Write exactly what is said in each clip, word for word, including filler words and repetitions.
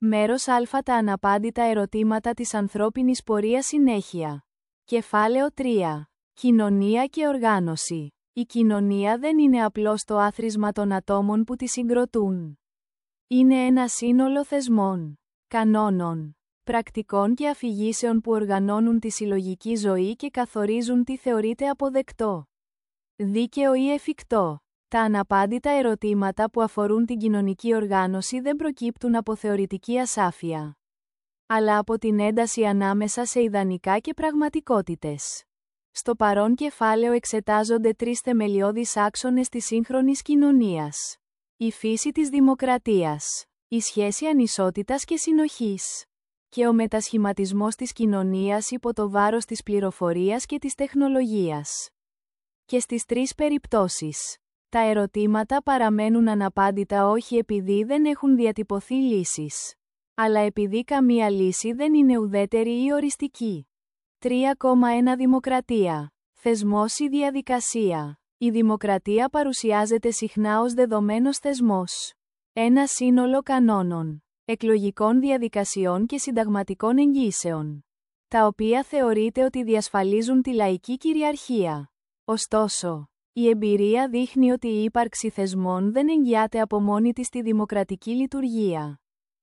Μέρος Α. Τα αναπάντητα ερωτήματα της ανθρώπινης πορείας συνέχεια. Κεφάλαιο τρία. Κοινωνία και οργάνωση. Η κοινωνία δεν είναι απλώς το άθροισμα των ατόμων που τη συγκροτούν. Είναι ένα σύνολο θεσμών, κανόνων, πρακτικών και αφηγήσεων που οργανώνουν τη συλλογική ζωή και καθορίζουν τι θεωρείται αποδεκτό, δίκαιο ή εφικτό. Τα αναπάντητα ερωτήματα που αφορούν την κοινωνική οργάνωση δεν προκύπτουν από θεωρητική ασάφεια, αλλά από την ένταση ανάμεσα σε ιδανικά και πραγματικότητες. Στο παρόν κεφάλαιο εξετάζονται τρεις θεμελιώδεις άξονες της σύγχρονης κοινωνίας. Η φύση της δημοκρατίας, η σχέση ανισότητας και συνοχής, και ο μετασχηματισμός της κοινωνίας υπό το βάρος της πληροφορίας και της τεχνολογίας. Και στις τρεις περιπτώσεις, τα ερωτήματα παραμένουν αναπάντητα όχι επειδή δεν έχουν διατυπωθεί λύσεις, αλλά επειδή καμία λύση δεν είναι ουδέτερη ή οριστική. τρία κόμμα ένα Δημοκρατία. Θεσμός ή διαδικασία. Η δημοκρατία παρουσιάζεται συχνά ως δεδομένος θεσμός. Ένα σύνολο κανόνων, εκλογικών διαδικασιών και συνταγματικών εγγύσεων, τα οποία θεωρείται ότι διασφαλίζουν τη λαϊκή κυριαρχία. Ωστόσο, η εμπειρία δείχνει ότι η ύπαρξη θεσμών δεν εγγυάται από μόνη της τη δημοκρατική λειτουργία.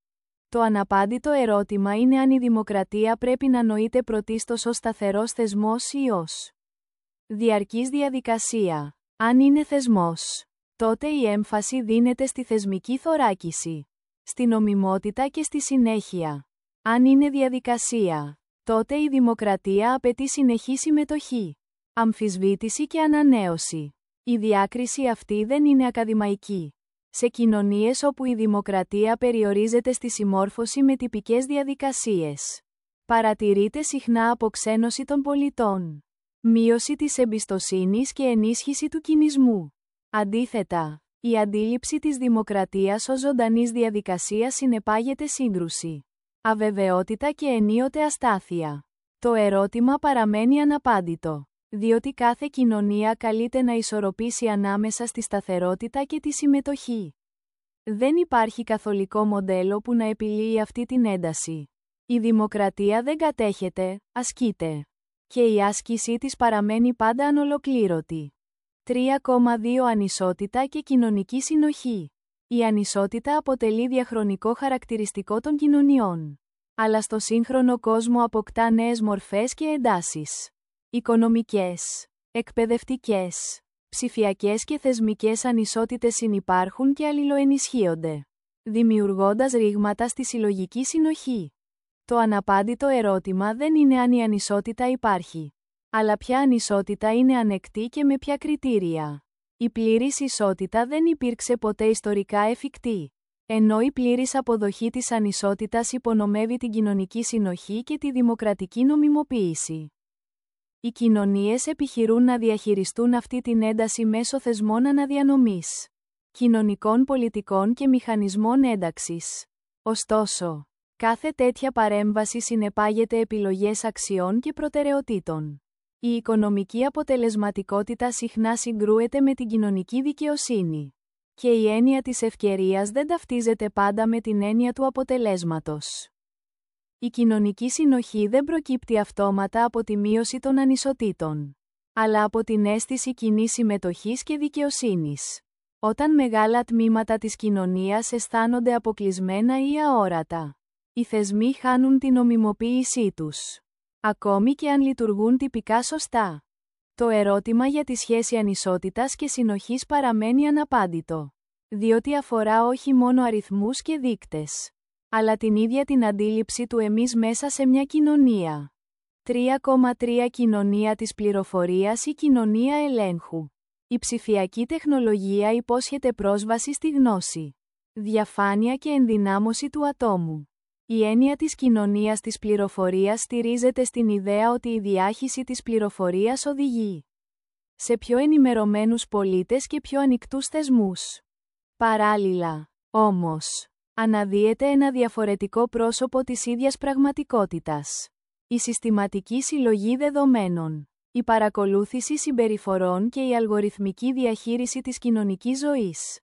Το αναπάντητο ερώτημα είναι αν η δημοκρατία πρέπει να νοείται πρωτίστως ως σταθερός θεσμός ή ως διαρκής διαδικασία. Αν είναι θεσμός, τότε η έμφαση δίνεται στη θεσμική θωράκιση, στη νομιμότητα και στη συνέχεια. Αν είναι διαδικασία, τότε η δημοκρατία απαιτεί συνεχή συμμετοχή, αμφισβήτηση και ανανέωση. Η διάκριση αυτή δεν είναι ακαδημαϊκή. Σε κοινωνίες όπου η δημοκρατία περιορίζεται στη συμμόρφωση με τυπικές διαδικασίες, παρατηρείται συχνά αποξένωση των πολιτών, μείωση της εμπιστοσύνης και ενίσχυση του κινησμού. Αντίθετα, η αντίληψη της δημοκρατίας ως ζωντανής διαδικασίας συνεπάγεται σύγκρουση, αβεβαιότητα και ενίοτε αστάθεια. Το ερώτημα παραμένει αναπάντητο, διότι κάθε κοινωνία καλείται να ισορροπήσει ανάμεσα στη σταθερότητα και τη συμμετοχή. Δεν υπάρχει καθολικό μοντέλο που να επιλύει αυτή την ένταση. Η δημοκρατία δεν κατέχεται, ασκείται. Και η άσκησή της παραμένει πάντα ανολοκλήρωτη. τρία κόμμα δύο Ανισότητα και κοινωνική συνοχή. Η ανισότητα αποτελεί διαχρονικό χαρακτηριστικό των κοινωνιών, αλλά στο σύγχρονο κόσμο αποκτά νέες μορφές και εντάσεις. Οικονομικές, εκπαιδευτικές, ψηφιακές και θεσμικές ανισότητες συνυπάρχουν και αλληλοενισχύονται, δημιουργώντας ρήγματα στη συλλογική συνοχή. Το αναπάντητο ερώτημα δεν είναι αν η ανισότητα υπάρχει, αλλά ποια ανισότητα είναι ανεκτή και με ποια κριτήρια. Η πλήρης ισότητα δεν υπήρξε ποτέ ιστορικά εφικτή, ενώ η πλήρης αποδοχή της ανισότητας υπονομεύει την κοινωνική συνοχή και τη δημοκρατική νομιμοποίηση. Οι κοινωνίες επιχειρούν να διαχειριστούν αυτή την ένταση μέσω θεσμών αναδιανομής, κοινωνικών πολιτικών και μηχανισμών ένταξης. Ωστόσο, κάθε τέτοια παρέμβαση συνεπάγεται επιλογές αξιών και προτεραιοτήτων. Η οικονομική αποτελεσματικότητα συχνά συγκρούεται με την κοινωνική δικαιοσύνη, και η έννοια της ευκαιρίας δεν ταυτίζεται πάντα με την έννοια του αποτελέσματος. Η κοινωνική συνοχή δεν προκύπτει αυτόματα από τη μείωση των ανισοτήτων, αλλά από την αίσθηση κοινής συμμετοχής και δικαιοσύνης. Όταν μεγάλα τμήματα της κοινωνίας αισθάνονται αποκλεισμένα ή αόρατα, οι θεσμοί χάνουν την νομιμοποίησή τους, ακόμη και αν λειτουργούν τυπικά σωστά. Το ερώτημα για τη σχέση ανισότητας και συνοχής παραμένει αναπάντητο, διότι αφορά όχι μόνο αριθμούς και δείκτες, αλλά την ίδια την αντίληψη του εμείς μέσα σε μια κοινωνία. τρία κόμμα τρία Κοινωνία της πληροφορίας ή κοινωνία ελέγχου. Η ψηφιακή τεχνολογία υπόσχεται πρόσβαση στη γνώση, διαφάνεια και ενδυνάμωση του ατόμου. Η έννοια της κοινωνίας της πληροφορίας στηρίζεται στην ιδέα ότι η διάχυση της πληροφορίας οδηγεί σε πιο ενημερωμένους πολίτες και πιο ανοιχτούς θεσμούς. Παράλληλα, όμως, αναδύεται ένα διαφορετικό πρόσωπο της ίδιας πραγματικότητας. Η συστηματική συλλογή δεδομένων, η παρακολούθηση συμπεριφορών και η αλγοριθμική διαχείριση της κοινωνικής ζωής.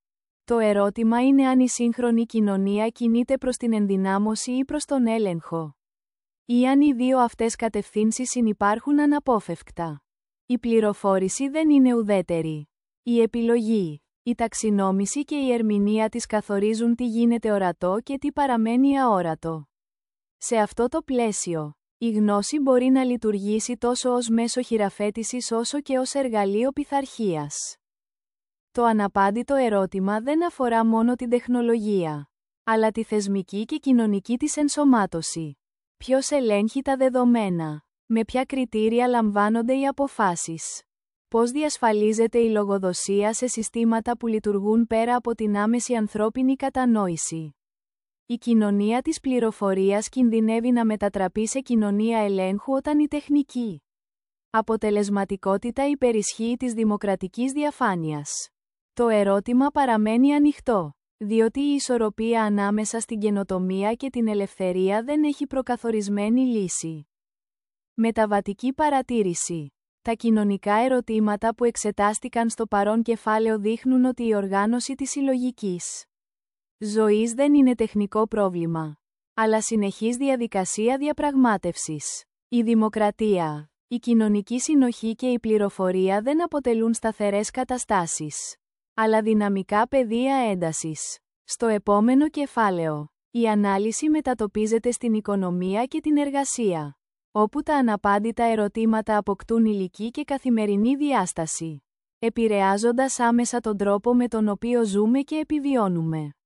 Το ερώτημα είναι αν η σύγχρονη κοινωνία κινείται προς την ενδυνάμωση ή προς τον έλεγχο. Ή αν οι δύο αυτές κατευθύνσεις συνυπάρχουν αναπόφευκτα. Η πληροφόρηση δεν είναι ουδέτερη. Η επιλογή, η ταξινόμηση και η ερμηνεία της καθορίζουν τι γίνεται ορατό και τι παραμένει αόρατο. Σε αυτό το πλαίσιο, η γνώση μπορεί να λειτουργήσει τόσο ως μέσο χειραφέτησης όσο και ως εργαλείο πειθαρχίας. Το αναπάντητο ερώτημα δεν αφορά μόνο την τεχνολογία, αλλά τη θεσμική και κοινωνική της ενσωμάτωση. Ποιος ελέγχει τα δεδομένα? Με ποια κριτήρια λαμβάνονται οι αποφάσεις? Πώς διασφαλίζεται η λογοδοσία σε συστήματα που λειτουργούν πέρα από την άμεση ανθρώπινη κατανόηση? Η κοινωνία της πληροφορίας κινδυνεύει να μετατραπεί σε κοινωνία ελέγχου όταν η τεχνική αποτελεσματικότητα υπερισχύει της δημοκρατικής διαφάνειας. Το ερώτημα παραμένει ανοιχτό, διότι η ισορροπία ανάμεσα στην καινοτομία και την ελευθερία δεν έχει προκαθορισμένη λύση. Μεταβατική παρατήρηση. Τα κοινωνικά ερωτήματα που εξετάστηκαν στο παρόν κεφάλαιο δείχνουν ότι η οργάνωση της συλλογικής ζωής δεν είναι τεχνικό πρόβλημα, αλλά συνεχής διαδικασία διαπραγμάτευσης. Η δημοκρατία, η κοινωνική συνοχή και η πληροφορία δεν αποτελούν σταθερές καταστάσεις, αλλά δυναμικά πεδία έντασης. Στο επόμενο κεφάλαιο, η ανάλυση μετατοπίζεται στην οικονομία και την εργασία, όπου τα αναπάντητα ερωτήματα αποκτούν υλική και καθημερινή διάσταση, επηρεάζοντας άμεσα τον τρόπο με τον οποίο ζούμε και επιβιώνουμε.